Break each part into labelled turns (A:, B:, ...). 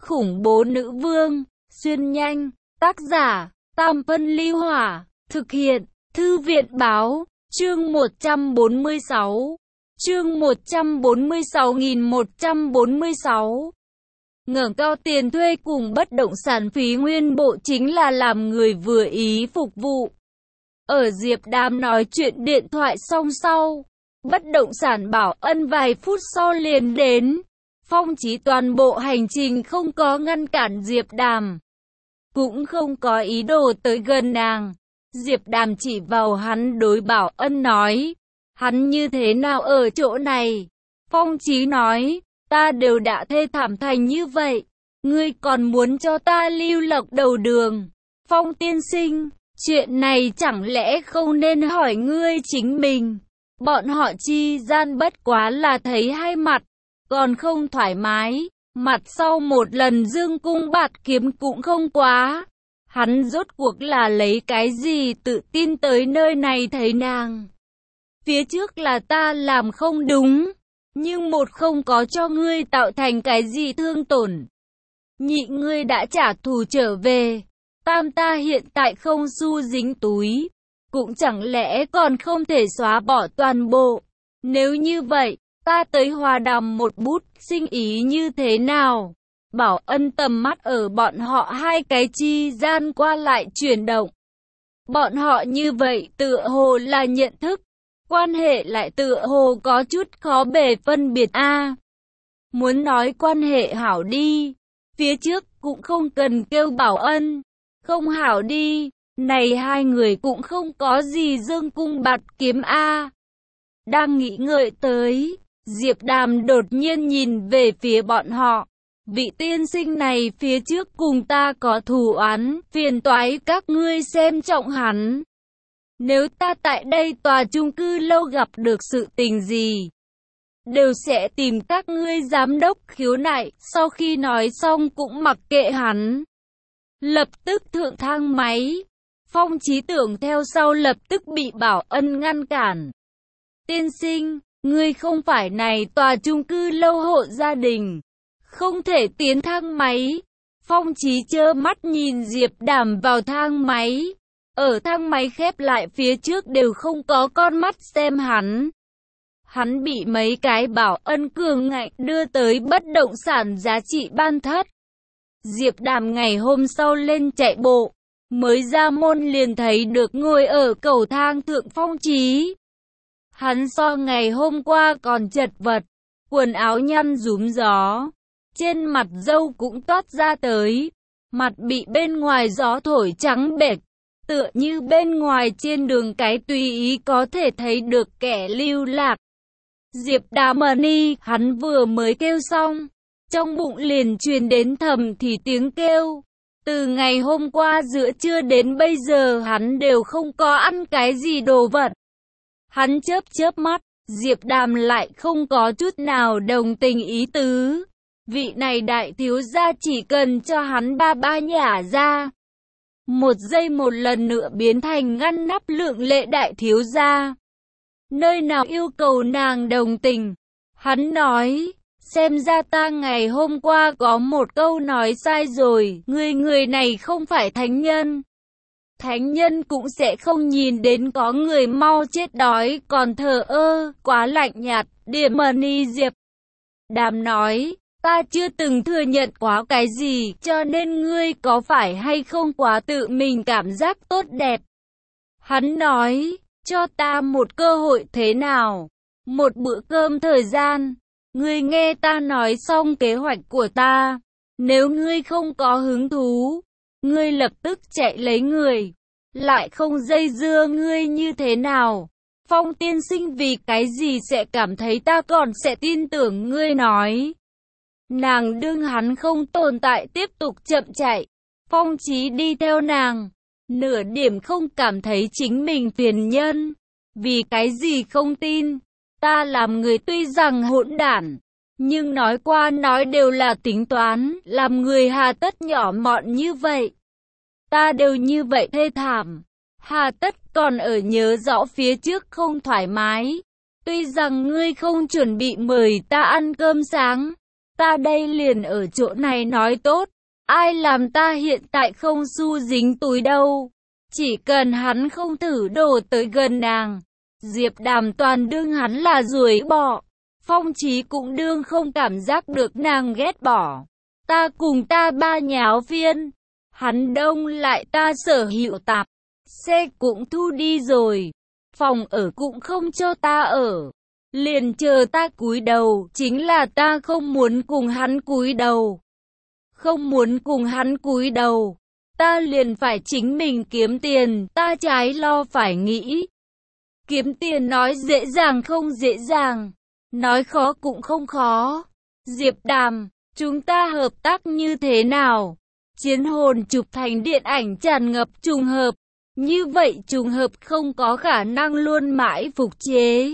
A: khủng bố nữ vương, xuyên nhanh, tác giả, Tam Phân Ly Hỏa, thực hiện, Thư viện báo, chương 146, chương 146.146. Ngẩng cao tiền thuê cùng bất động sản phí nguyên bộ chính là làm người vừa ý phục vụ. Ở Diệp Đàm nói chuyện điện thoại xong sau, bất động sản Bảo Ân vài phút sau liền đến. Phong Chí toàn bộ hành trình không có ngăn cản Diệp Đàm, cũng không có ý đồ tới gần nàng. Diệp Đàm chỉ vào hắn đối Bảo Ân nói, hắn như thế nào ở chỗ này? Phong Chí nói, ta đều đã thê thảm thành như vậy, ngươi còn muốn cho ta lưu lộc đầu đường. Phong tiên sinh, chuyện này chẳng lẽ không nên hỏi ngươi chính mình? Bọn họ chi gian bất quá là thấy hai mặt, còn không thoải mái. Mặt sau một lần dương cung bạt kiếm cũng không quá. Hắn rốt cuộc là lấy cái gì tự tin tới nơi này thấy nàng? Phía trước là ta làm không đúng, nhưng một không có cho ngươi tạo thành cái gì thương tổn. Nhị ngươi đã trả thù trở về. Tam ta hiện tại không xu dính túi, cũng chẳng lẽ còn không thể xóa bỏ toàn bộ. Nếu như vậy, ta tới hòa đàm một bút, sinh ý như thế nào? Bảo Ân tầm mắt ở bọn họ hai cái chi gian qua lại chuyển động. Bọn họ như vậy tựa hồ là nhận thức, quan hệ lại tựa hồ có chút khó bề phân biệt a. Muốn nói quan hệ hảo đi, phía trước cũng không cần kêu Bảo Ân, không hảo đi, này hai người cũng không có gì dương cung bạt kiếm a. Đang nghĩ ngợi tới, Diệp Đàm đột nhiên nhìn về phía bọn họ. Vị tiên sinh này phía trước cùng ta có thù oán, phiền toái các ngươi xem trọng hắn. Nếu ta tại đây tòa chung cư lâu gặp được sự tình gì, đều sẽ tìm các ngươi giám đốc khiếu nại. Sau khi nói xong cũng mặc kệ hắn, lập tức thượng thang máy. Phong Chí tưởng theo sau lập tức bị Bảo Ân ngăn cản. Tiên sinh, ngươi không phải này tòa chung cư lâu hộ gia đình, không thể tiến thang máy. Phong Chí trơ mắt nhìn Diệp Đàm vào thang máy. Ở thang máy khép lại phía trước đều không có con mắt xem hắn. Hắn bị mấy cái Bảo Ân cường ngạnh đưa tới bất động sản giá trị ban thất. Diệp Đàm ngày hôm sau lên chạy bộ, mới ra môn liền thấy được ngồi ở cầu thang thượng Phong Chí. Hắn so ngày hôm qua còn chật vật, quần áo nhăn rúm gió, trên mặt râu cũng toát ra tới, mặt bị bên ngoài gió thổi trắng bệch, tựa như bên ngoài trên đường cái tùy ý có thể thấy được kẻ lưu lạc. Diệp Đàm ni, hắn vừa mới kêu xong, trong bụng liền truyền đến thầm thì tiếng kêu. Từ ngày hôm qua giữa trưa đến bây giờ hắn đều không có ăn cái gì đồ vật. Hắn chớp chớp mắt, Diệp Đàm lại không có chút nào đồng tình ý tứ. Vị này đại thiếu gia chỉ cần cho hắn ba nhả ra. Một giây một lần nữa biến thành ngăn nắp lượng lệ đại thiếu gia. Nơi nào yêu cầu nàng đồng tình? Hắn nói, xem ra ta ngày hôm qua có một câu nói sai rồi, người này không phải thánh nhân. Thánh nhân cũng sẽ không nhìn đến có người mau chết đói còn thờ ơ, quá lạnh nhạt. Điểm ni Diệp Đàm nói, ta chưa từng thừa nhận quá cái gì, cho nên ngươi có phải hay không quá tự mình cảm giác tốt đẹp. Hắn nói, cho ta một cơ hội thế nào? Một bữa cơm thời gian. Ngươi nghe ta nói xong kế hoạch của ta. Nếu ngươi không có hứng thú, ngươi lập tức chạy lấy người. Lại không dây dưa ngươi như thế nào? Phong tiên sinh vì cái gì sẽ cảm thấy ta còn sẽ tin tưởng ngươi nói? Nàng đương hắn không tồn tại tiếp tục chậm chạy. Phong Chí đi theo nàng, nửa điểm không cảm thấy chính mình phiền nhân. Vì cái gì không tin? Ta làm người tuy rằng hỗn đản, nhưng nói qua nói đều là tính toán, làm người hà tất nhỏ mọn như vậy. Ta đều như vậy thê thảm, hà tất còn ở nhớ rõ phía trước không thoải mái. Tuy rằng ngươi không chuẩn bị mời ta ăn cơm sáng, Ta đây liền ở chỗ này nói tốt, ai làm ta hiện tại không xu dính túi đâu. Chỉ cần hắn không thử đổ tới gần nàng, Diệp Đàm toàn đương hắn là ruồi bọ. Phong Chí cũng đương không cảm giác được nàng ghét bỏ. Ta cùng ta ba nháo phiên, hắn đông lại ta sở hữu tạp, xe cũng thu đi rồi, phòng ở cũng không cho ta ở, liền chờ ta cúi đầu, chính là ta không muốn cùng hắn cúi đầu. Không muốn cùng hắn cúi đầu, ta liền phải chính mình kiếm tiền, ta trái lo phải nghĩ. Kiếm tiền nói dễ dàng không dễ dàng, nói khó cũng không khó. Diệp Đàm, chúng ta hợp tác như thế nào? Chiến hồn chụp thành điện ảnh tràn ngập trùng hợp, như vậy trùng hợp không có khả năng luôn mãi phục chế.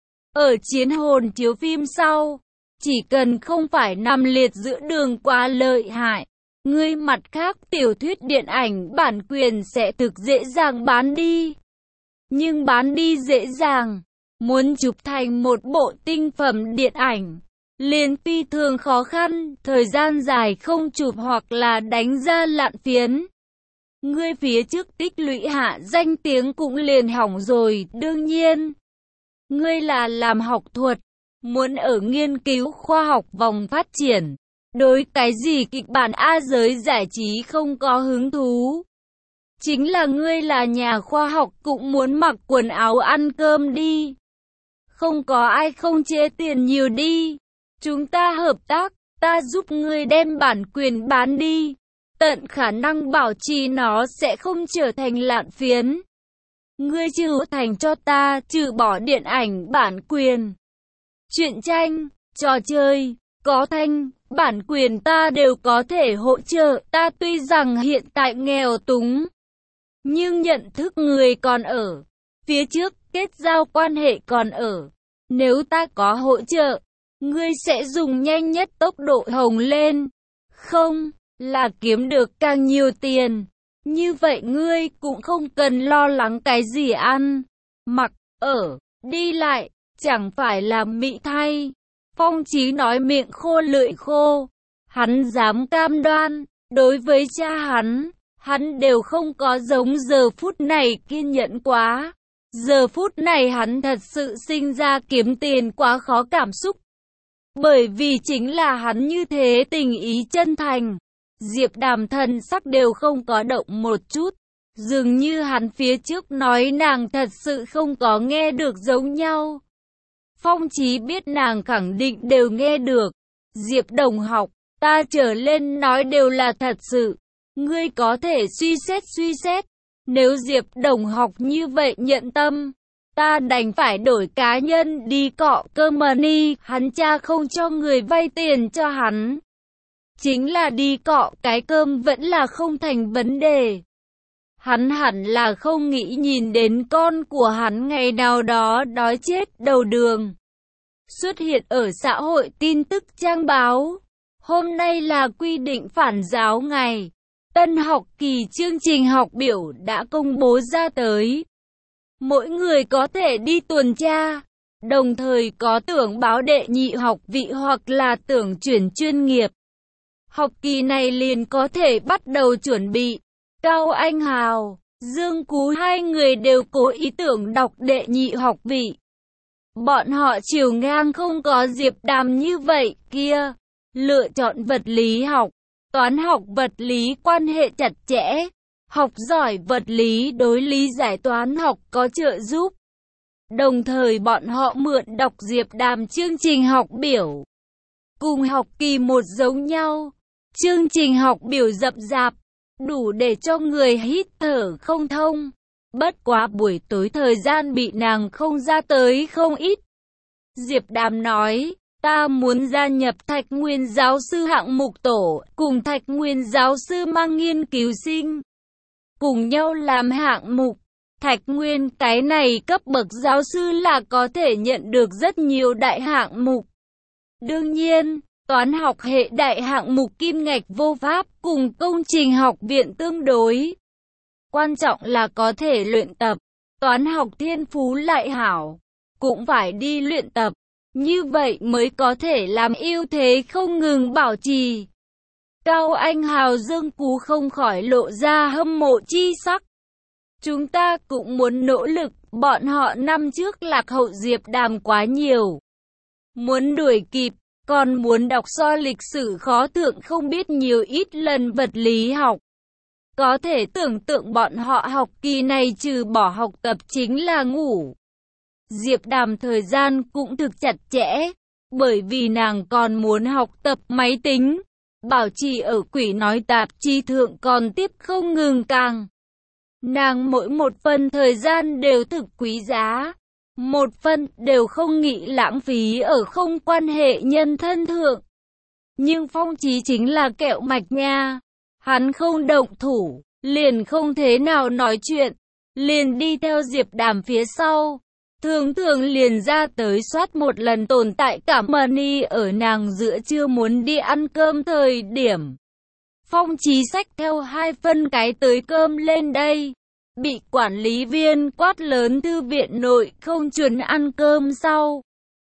A: Ở chiến hồn chiếu phim sau, chỉ cần không phải nằm liệt giữa đường quá lợi hại, ngươi mặt khác tiểu thuyết điện ảnh bản quyền sẽ thực dễ dàng bán đi. Nhưng bán đi dễ dàng, muốn chụp thành một bộ tinh phẩm điện ảnh, liền phi thường khó khăn, thời gian dài không chụp hoặc là đánh ra lạn phiến. Ngươi phía trước tích lũy hạ danh tiếng cũng liền hỏng rồi, đương nhiên. Ngươi là làm học thuật, muốn ở nghiên cứu khoa học vòng phát triển, đối cái gì kịch bản A giới giải trí không có hứng thú. Chính là ngươi là nhà khoa học cũng muốn mặc quần áo ăn cơm đi. Không có ai không chê tiền nhiều đi. Chúng ta hợp tác, ta giúp ngươi đem bản quyền bán đi. Tận khả năng bảo trì nó sẽ không trở thành lạn phiến. Ngươi trừ thành cho ta, trừ bỏ điện ảnh bản quyền, truyện tranh, trò chơi, có thanh, bản quyền ta đều có thể hỗ trợ. Ta tuy rằng hiện tại nghèo túng, nhưng nhận thức người còn ở, phía trước kết giao quan hệ còn ở. Nếu ta có hỗ trợ, ngươi sẽ dùng nhanh nhất tốc độ hồng lên. Không, là kiếm được càng nhiều tiền. Như vậy ngươi cũng không cần lo lắng cái gì ăn, mặc, ở, đi lại, chẳng phải là mị thay. Phong Chí nói miệng khô lưỡi khô. Hắn dám cam đoan, đối với cha hắn đều không có giống giờ phút này kiên nhẫn quá. Giờ phút này hắn thật sự sinh ra kiếm tiền quá khó cảm xúc. Bởi vì chính là hắn như thế tình ý chân thành. Diệp Đàm thần sắc đều không có động một chút. Dường như hắn phía trước nói nàng thật sự không có nghe được giống nhau. Phong Chí biết nàng khẳng định đều nghe được. Diệp đồng học, ta trở lên nói đều là thật sự. Ngươi có thể suy xét. Nếu Diệp đồng học như vậy nhận tâm, ta đành phải đổi cá nhân đi cọ cơm money. Hắn cha không cho người vay tiền cho hắn. Chính là đi cọ cái cơm vẫn là không thành vấn đề. Hắn hẳn là không nghĩ nhìn đến con của hắn ngày nào đó đói chết đầu đường. Xuất hiện ở xã hội tin tức trang báo. Hôm nay là quy định phản giáo ngày. Tân học kỳ chương trình học biểu đã công bố ra tới. Mỗi người có thể đi tuần tra, đồng thời có tưởng báo đệ nhị học vị hoặc là tưởng chuyển chuyên nghiệp. Học kỳ này liền có thể bắt đầu chuẩn bị. Cao Anh Hào, Dương Cú hai người đều cố ý tưởng đọc đệ nhị học vị. Bọn họ chiều ngang không có Diệp Đàm như vậy kia. Lựa chọn vật lý học, toán học vật lý quan hệ chặt chẽ. Học giỏi vật lý đối lý giải toán học có trợ giúp. Đồng thời bọn họ mượn đọc Diệp Đàm chương trình học biểu. Cùng học kỳ một giống nhau. Chương trình học biểu rậm rạp, đủ để cho người hít thở không thông. Bất quá buổi tối thời gian bị nàng không ra tới không ít. Diệp Đàm nói, ta muốn gia nhập Thạch Nguyên giáo sư hạng mục tổ, cùng Thạch Nguyên giáo sư mang nghiên cứu sinh. Cùng nhau làm hạng mục. Thạch Nguyên cái này cấp bậc giáo sư là có thể nhận được rất nhiều đại hạng mục. Đương nhiên, toán học hệ đại hạng mục kim ngạch vô pháp cùng công trình học viện tương đối. Quan trọng là có thể luyện tập. Toán học thiên phú lại hảo, cũng phải đi luyện tập. Như vậy mới có thể làm ưu thế không ngừng bảo trì. Cao Anh Hào Dương Cú không khỏi lộ ra hâm mộ chi sắc. Chúng ta cũng muốn nỗ lực, bọn họ năm trước lạc hậu Diệp Đàm quá nhiều. Muốn đuổi kịp, còn muốn đọc so lịch sử khó tượng không biết nhiều ít lần vật lý học. Có thể tưởng tượng bọn họ học kỳ này trừ bỏ học tập chính là ngủ. Diệp Đàm thời gian cũng thực chặt chẽ, bởi vì nàng còn muốn học tập máy tính. Bảo trì ở Quỷ Nói tạp chí thượng còn tiếp không ngừng càng. Nàng mỗi một phần thời gian đều thực quý giá. Một phần đều không nghĩ lãng phí ở không quan hệ nhân thân thượng. Nhưng Phong Chí chính là kẹo mạch nha. Hắn không động thủ, liền không thế nào nói chuyện, liền đi theo Diệp Đàm phía sau. Thường thường liền ra tới soát một lần tồn tại cảm money ở nàng giữa trưa muốn đi ăn cơm thời điểm. Phong Chí xách theo 2 phân cái tới cơm lên đây. Bị quản lý viên quát lớn thư viện nội không chuẩn ăn cơm sau.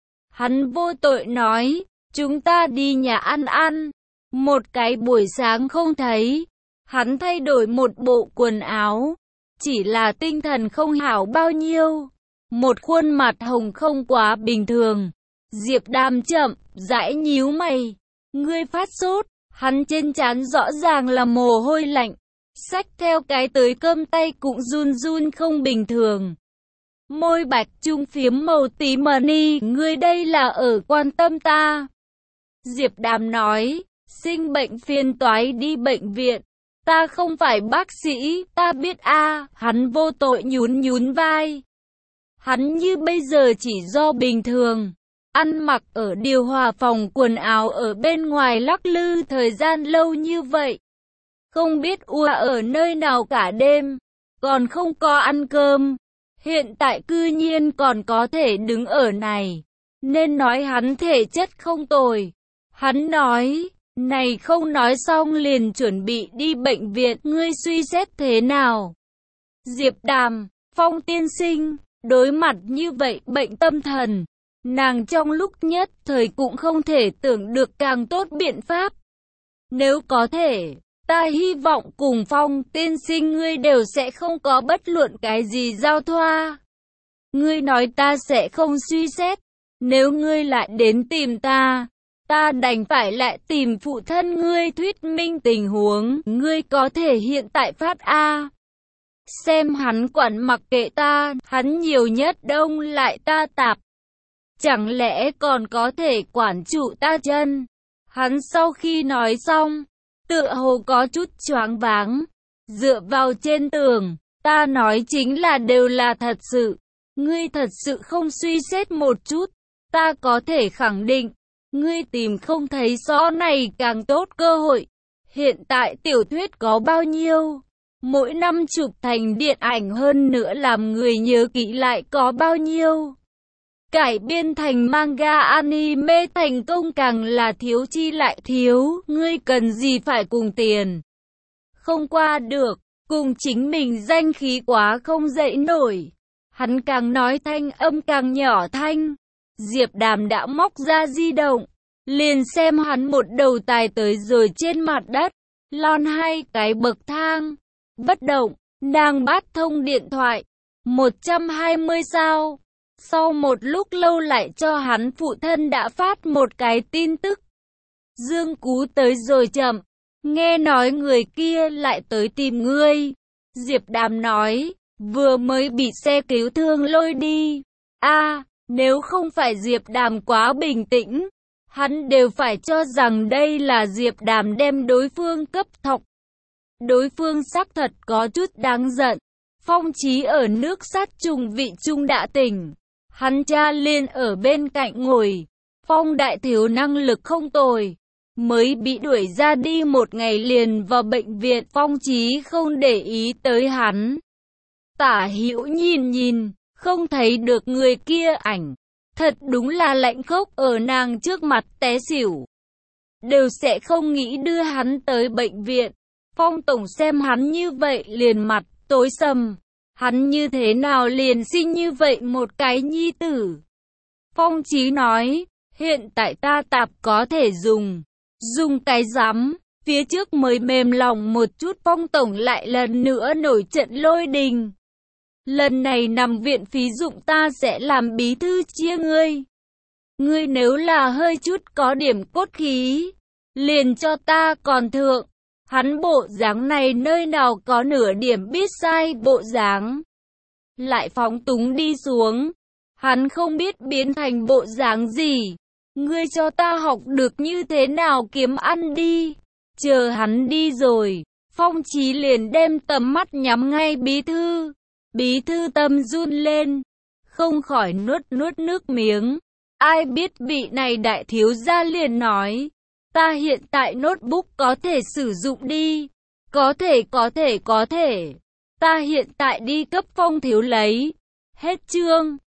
A: Hắn vô tội nói, chúng ta đi nhà ăn ăn. Một cái buổi sáng không thấy. Hắn thay đổi một bộ quần áo. Chỉ là tinh thần không hảo bao nhiêu. Một khuôn mặt hồng không quá bình thường. Diệp Đàm chậm, rãi nhíu mày. Ngươi phát sốt. Hắn trên trán rõ ràng là mồ hôi lạnh. Xách theo cái tới cơm tay cũng run run không bình thường. Môi bạch trung phiếm màu tí money, ngươi đây là ở quan tâm ta. Diệp Đàm nói, sinh bệnh phiền toái đi bệnh viện. Ta không phải bác sĩ, ta biết a. Hắn vô tội nhún vai. Hắn như bây giờ chỉ do bình thường. Ăn mặc ở điều hòa phòng quần áo ở bên ngoài lắc lư thời gian lâu như vậy. Không biết ở nơi nào cả đêm, còn không có ăn cơm. Hiện tại cư nhiên còn có thể đứng ở này. Nên nói hắn thể chất không tồi. Hắn nói, này không nói xong liền chuẩn bị đi bệnh viện, ngươi suy xét thế nào? Diệp Đàm, Phong tiên sinh, đối mặt như vậy bệnh tâm thần. Nàng trong lúc nhất thời cũng không thể tưởng được càng tốt biện pháp. Nếu có thể, ta hy vọng cùng Phong tiên sinh ngươi đều sẽ không có bất luận cái gì giao thoa. Ngươi nói ta sẽ không suy xét. Nếu ngươi lại đến tìm ta, ta đành phải lại tìm phụ thân ngươi thuyết minh tình huống. Ngươi có thể hiện tại phát A. Xem hắn quản mặc kệ ta, hắn nhiều nhất đông lại ta tạp. Chẳng lẽ còn có thể quản trụ ta chân? Hắn sau khi nói xong, tựa hồ có chút choáng váng. Dựa vào trên tường, ta nói chính là đều là thật sự. Ngươi thật sự không suy xét một chút. Ta có thể khẳng định, ngươi tìm không thấy so này càng tốt cơ hội. Hiện tại tiểu thuyết có bao nhiêu? Mỗi năm chụp thành điện ảnh hơn nữa làm người nhớ kỹ lại có bao nhiêu? Cải biên thành manga anime thành công càng là thiếu chi lại thiếu, ngươi cần gì phải cùng tiền? Không qua được, cùng chính mình danh khí quá không dậy nổi. Hắn càng nói thanh âm càng nhỏ thanh. Diệp Đàm đã móc ra di động, liền xem hắn một đầu tài tới rồi trên mặt đất, lon 2 cái bậc thang. Bất động, nàng bắt thông điện thoại, 120 sao. Sau một lúc lâu lại cho hắn phụ thân đã phát một cái tin tức. Dương Cú tới rồi chậm, nghe nói người kia lại tới tìm ngươi. Diệp Đàm nói, vừa mới bị xe cứu thương lôi đi. Nếu không phải Diệp Đàm quá bình tĩnh, hắn đều phải cho rằng đây là Diệp Đàm đem đối phương cấp thọc. Đối phương xác thật có chút đáng giận. Phong Chí ở nước sát trùng vị trung đã tỉnh. Hắn cha liền ở bên cạnh ngồi. Phong đại thiếu năng lực không tồi. Mới bị đuổi ra đi một ngày liền vào bệnh viện. Phong Chí không để ý tới hắn. Tả Hữu nhìn, không thấy được người kia ảnh. Thật đúng là lạnh khốc ở nàng trước mặt té xỉu. Đều sẽ không nghĩ đưa hắn tới bệnh viện. Phong tổng xem hắn như vậy liền mặt tối sầm. Hắn như thế nào liền sinh như vậy một cái nhi tử. Phong Chí nói, hiện tại ta tạp có thể dùng cái rắm. Phía trước mới mềm lòng một chút, Phong tổng lại lần nữa nổi trận lôi đình. Lần này nằm viện phí dụng ta sẽ làm bí thư chia ngươi. Ngươi nếu là hơi chút có điểm cốt khí, liền cho ta còn thượng. Hắn bộ dáng này nơi nào có nửa điểm biết sai bộ dáng. Lại phóng túng đi xuống. Hắn không biết biến thành bộ dáng gì. Ngươi cho ta học được như thế nào kiếm ăn đi. Chờ hắn đi rồi, Phong Chí liền đem tầm mắt nhắm ngay bí thư. Bí thư tâm run lên, không khỏi nuốt nước miếng. Ai biết vị này đại thiếu gia liền nói, ta hiện tại notebook có thể sử dụng đi. Có thể. Ta hiện tại đi cấp Phong thiếu lấy. Hết chương.